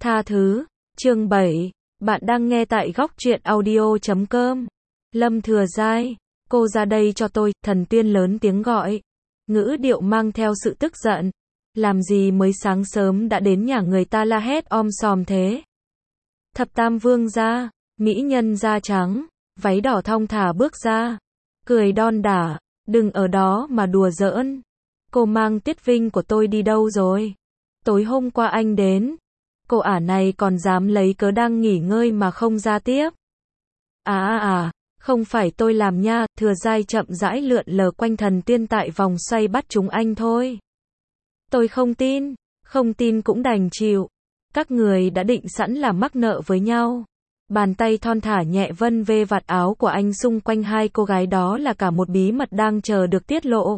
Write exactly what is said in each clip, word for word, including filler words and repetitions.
Tha thứ, chương bảy, bạn đang nghe tại góc truyện audio chấm com. Lâm Thừa Giai, cô ra đây cho tôi, thần tiên lớn tiếng gọi. Ngữ điệu mang theo sự tức giận. Làm gì mới sáng sớm đã đến nhà người ta la hét om sòm thế? Thập Tam Vương ra, mỹ nhân da trắng, váy đỏ thong thả bước ra, cười đon đả, đừng ở đó mà đùa giỡn. Cô mang Tiết Vinh của tôi đi đâu rồi? Tối hôm qua anh đến. Cô ả này còn dám lấy cớ đang nghỉ ngơi mà không ra tiếp. À à à, không phải tôi làm nha, Thừa Giai chậm rãi lượn lờ quanh thần tiên tại vòng xoay bắt chúng anh thôi. Tôi không tin, không tin cũng đành chịu. Các người đã định sẵn là mắc nợ với nhau. Bàn tay thon thả nhẹ vân vê vạt áo của anh xung quanh hai cô gái, đó là cả một bí mật đang chờ được tiết lộ.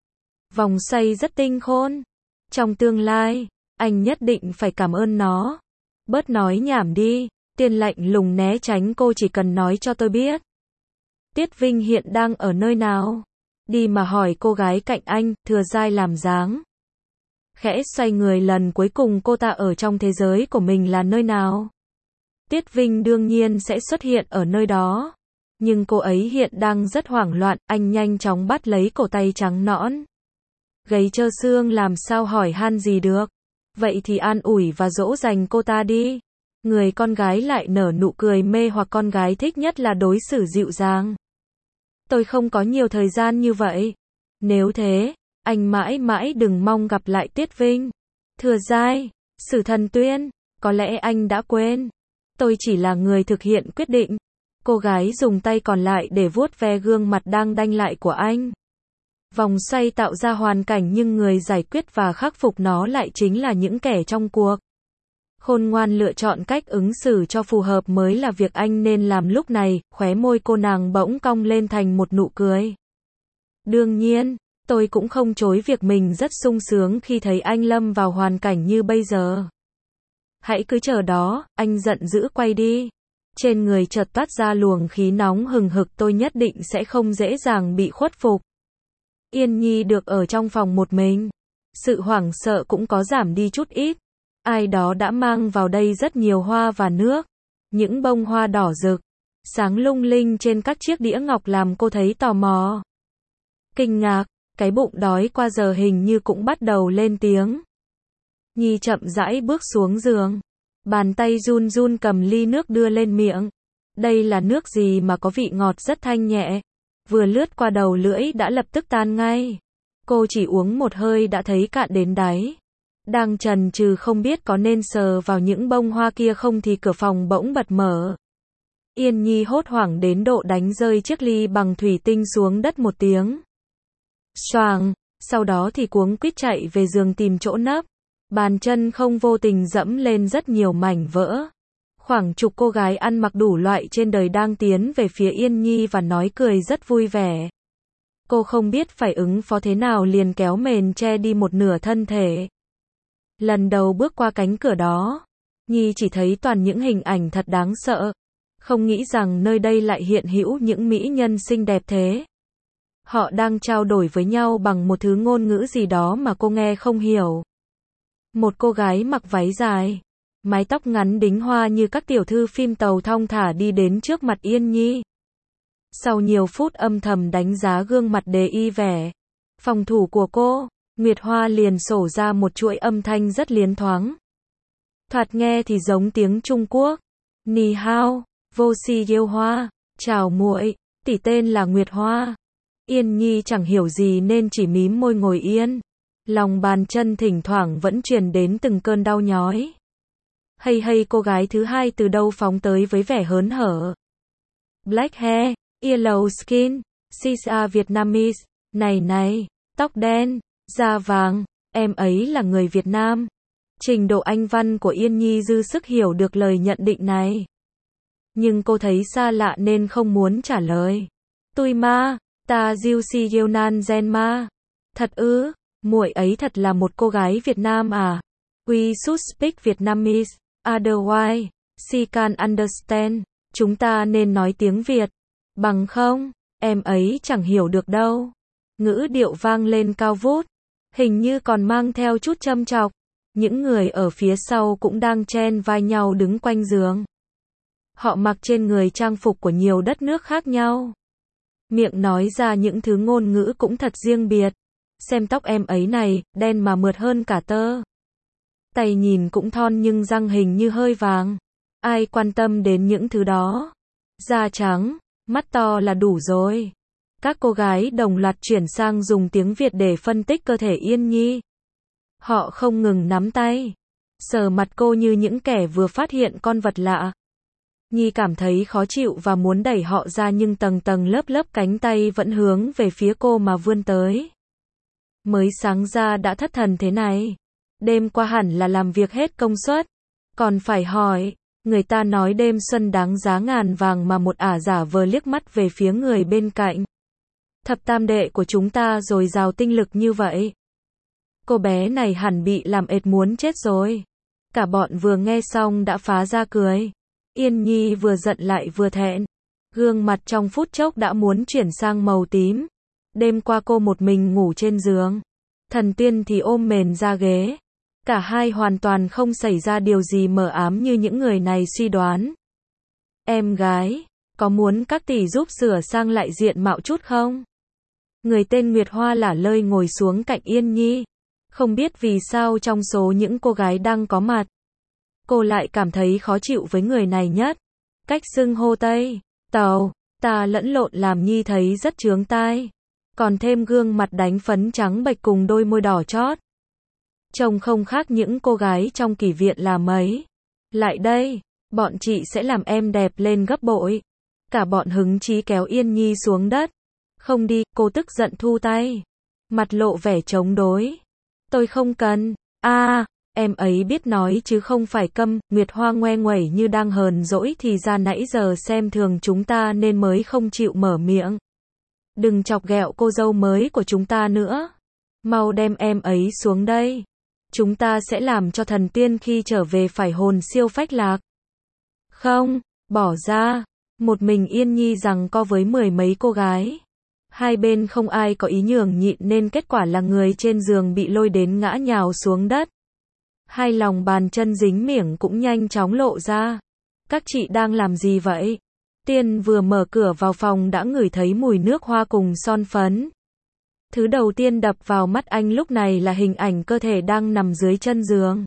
Vòng xoay rất tinh khôn. Trong tương lai, anh nhất định phải cảm ơn nó. Bớt nói nhảm đi, Tiên lạnh lùng né tránh cô, chỉ cần nói cho tôi biết. Tiết Vinh hiện đang ở nơi nào? Đi mà hỏi cô gái cạnh anh, Thừa Giai làm dáng. Khẽ xoay người, lần cuối cùng cô ta ở trong thế giới của mình là nơi nào? Tiết Vinh đương nhiên sẽ xuất hiện ở nơi đó. Nhưng cô ấy hiện đang rất hoảng loạn, anh nhanh chóng bắt lấy cổ tay trắng nõn. Gầy trơ xương làm sao hỏi han gì được. Vậy thì an ủi và dỗ dành cô ta đi. Người con gái lại nở nụ cười mê hoặc, con gái thích nhất là đối xử dịu dàng. Tôi không có nhiều thời gian như vậy. Nếu thế, anh mãi mãi đừng mong gặp lại Tiết Vinh. Thừa Giai, Sử Thần Tuyên, có lẽ anh đã quên. Tôi chỉ là người thực hiện quyết định. Cô gái dùng tay còn lại để vuốt ve gương mặt đang đanh lại của anh. Vòng xoay tạo ra hoàn cảnh, nhưng người giải quyết và khắc phục nó lại chính là những kẻ trong cuộc. Khôn ngoan lựa chọn cách ứng xử cho phù hợp mới là việc anh nên làm lúc này. Khóe môi cô nàng bỗng cong lên thành một nụ cười. Đương nhiên, tôi cũng không chối việc mình rất sung sướng khi thấy anh lâm vào hoàn cảnh như bây giờ. Hãy cứ chờ đó, anh giận dữ quay đi. Trên người chợt toát ra luồng khí nóng hừng hực, tôi nhất định sẽ không dễ dàng bị khuất phục. Yên Nhi được ở trong phòng một mình. Sự hoảng sợ cũng có giảm đi chút ít. Ai đó đã mang vào đây rất nhiều hoa và nước. Những bông hoa đỏ rực, sáng lung linh trên các chiếc đĩa ngọc làm cô thấy tò mò. Kinh ngạc, cái bụng đói qua giờ hình như cũng bắt đầu lên tiếng. Nhi chậm rãi bước xuống giường. Bàn tay run run cầm ly nước đưa lên miệng. Đây là nước gì mà có vị ngọt rất thanh nhẹ. Vừa lướt qua đầu lưỡi đã lập tức tan ngay. Cô chỉ uống một hơi đã thấy cạn đến đáy. Đang chần chừ không biết có nên sờ vào những bông hoa kia không thì cửa phòng bỗng bật mở. Yên Nhi hốt hoảng đến độ đánh rơi chiếc ly bằng thủy tinh xuống đất một tiếng. Xoàng, sau đó thì cuống quýt chạy về giường tìm chỗ nấp. Bàn chân không vô tình dẫm lên rất nhiều mảnh vỡ. Khoảng chục cô gái ăn mặc đủ loại trên đời đang tiến về phía Yên Nhi và nói cười rất vui vẻ. Cô không biết phải ứng phó thế nào liền kéo mền che đi một nửa thân thể. Lần đầu bước qua cánh cửa đó, Nhi chỉ thấy toàn những hình ảnh thật đáng sợ. Không nghĩ rằng nơi đây lại hiện hữu những mỹ nhân xinh đẹp thế. Họ đang trao đổi với nhau bằng một thứ ngôn ngữ gì đó mà cô nghe không hiểu. Một cô gái mặc váy dài, mái tóc ngắn đính hoa như các tiểu thư phim tàu thong thả đi đến trước mặt Yên Nhi. Sau nhiều phút âm thầm đánh giá gương mặt đề y vẻ phòng thủ của cô, Nguyệt Hoa liền sổ ra một chuỗi âm thanh rất liến thoáng. Thoạt nghe thì giống tiếng Trung Quốc. Ni hao, vô si yêu hoa, chào muội, tỷ tên là Nguyệt Hoa. Yên Nhi chẳng hiểu gì nên chỉ mím môi ngồi yên. Lòng bàn chân thỉnh thoảng vẫn truyền đến từng cơn đau nhói. Hay hay, cô gái thứ hai từ đâu phóng tới với vẻ hớn hở. Black hair, yellow skin, she's a Vietnamese. Này này, tóc đen, da vàng, em ấy là người Việt Nam. Trình độ Anh văn của Yên Nhi dư sức hiểu được lời nhận định này. Nhưng cô thấy xa lạ nên không muốn trả lời. Tui ma, ta diêu si yêu nan gen ma. Thật ư, muội ấy thật là một cô gái Việt Nam à? We should speak Vietnamese, otherwise, she can understand. Chúng ta nên nói tiếng Việt. Bằng không, em ấy chẳng hiểu được đâu. Ngữ điệu vang lên cao vút. Hình như còn mang theo chút châm chọc. Những người ở phía sau cũng đang chen vai nhau đứng quanh giường. Họ mặc trên người trang phục của nhiều đất nước khác nhau. Miệng nói ra những thứ ngôn ngữ cũng thật riêng biệt. Xem tóc em ấy này, đen mà mượt hơn cả tơ. Tay nhìn cũng thon nhưng răng hình như hơi vàng. Ai quan tâm đến những thứ đó. Da trắng, mắt to là đủ rồi. Các cô gái đồng loạt chuyển sang dùng tiếng Việt để phân tích cơ thể Yên Nhi. Họ không ngừng nắm tay, sờ mặt cô như những kẻ vừa phát hiện con vật lạ. Nhi cảm thấy khó chịu và muốn đẩy họ ra nhưng tầng tầng lớp lớp cánh tay vẫn hướng về phía cô mà vươn tới. Mới sáng ra đã thất thần thế này. Đêm qua hẳn là làm việc hết công suất. Còn phải hỏi, người ta nói đêm xuân đáng giá ngàn vàng mà một ả giả vờ liếc mắt về phía người bên cạnh. Thập tam đệ của chúng ta dồi dào tinh lực như vậy. Cô bé này hẳn bị làm ệt muốn chết rồi. Cả bọn vừa nghe xong đã phá ra cười. Yên Nhi vừa giận lại vừa thẹn. Gương mặt trong phút chốc đã muốn chuyển sang màu tím. Đêm qua cô một mình ngủ trên giường. Thần Tiên thì ôm mền ra ghế. Cả hai hoàn toàn không xảy ra điều gì mờ ám như những người này suy đoán. Em gái, có muốn các tỷ giúp sửa sang lại diện mạo chút không? Người tên Nguyệt Hoa lả lơi ngồi xuống cạnh Yên Nhi. Không biết vì sao trong số những cô gái đang có mặt, cô lại cảm thấy khó chịu với người này nhất. Cách xưng hô Tây, Tàu, ta lẫn lộn làm Nhi thấy rất chướng tai. Còn thêm gương mặt đánh phấn trắng bệch cùng đôi môi đỏ chót. Trông không khác những cô gái trong kỷ viện là mấy. Lại đây, bọn chị sẽ làm em đẹp lên gấp bội. Cả bọn hứng chí kéo Yên Nhi xuống đất. Không đi, cô tức giận thu tay. Mặt lộ vẻ chống đối. Tôi không cần. A, à, em ấy biết nói chứ không phải câm. Nguyệt Hoa ngoe nguẩy như đang hờn dỗi thì ra nãy giờ xem thường chúng ta nên mới không chịu mở miệng. Đừng chọc ghẹo cô dâu mới của chúng ta nữa. Mau đem em ấy xuống đây. Chúng ta sẽ làm cho thần tiên khi trở về phải hồn siêu phách lạc. Không, bỏ ra. Một mình Yên Nhi giằng co với mười mấy cô gái. Hai bên không ai có ý nhường nhịn nên kết quả là người trên giường bị lôi đến ngã nhào xuống đất. Hai lòng bàn chân dính miệng cũng nhanh chóng lộ ra. Các chị đang làm gì vậy? Tiên vừa mở cửa vào phòng đã ngửi thấy mùi nước hoa cùng son phấn. Thứ đầu tiên đập vào mắt anh lúc này là hình ảnh cơ thể đang nằm dưới chân giường.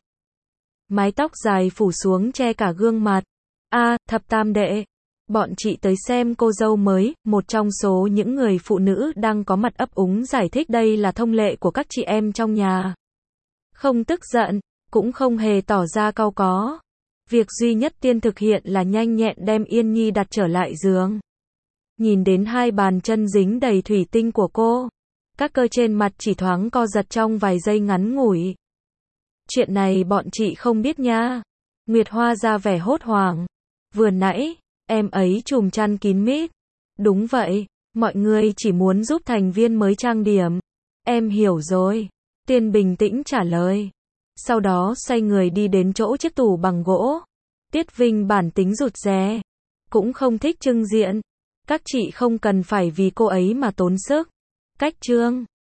Mái tóc dài phủ xuống che cả gương mặt. A, à, thập tam đệ. Bọn chị tới xem cô dâu mới, một trong số những người phụ nữ đang có mặt ấp úng giải thích đây là thông lệ của các chị em trong nhà. Không tức giận, cũng không hề tỏ ra cau có. Việc duy nhất Tiên thực hiện là nhanh nhẹn đem Yên Nhi đặt trở lại giường. Nhìn đến hai bàn chân dính đầy thủy tinh của cô, các cơ trên mặt chỉ thoáng co giật trong vài giây ngắn ngủi. Chuyện này bọn chị không biết nha. Nguyệt Hoa ra vẻ hốt hoảng. Vừa nãy, em ấy trùm chăn kín mít. Đúng vậy, mọi người chỉ muốn giúp thành viên mới trang điểm. Em hiểu rồi. Tiên bình tĩnh trả lời. Sau đó xoay người đi đến chỗ chiếc tủ bằng gỗ. Tiết Vinh bản tính rụt rè, cũng không thích trưng diện. Các chị không cần phải vì cô ấy mà tốn sức. Cách trương.